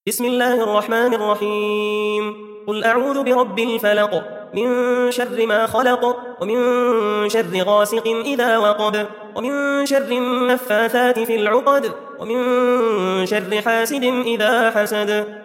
بسم الله الرحمن الرحيم قل أعوذ برب الفلق من شر ما خلق ومن شر غاسق إذا وقب ومن شر النفاثات في العقد ومن شر حاسد إذا حسد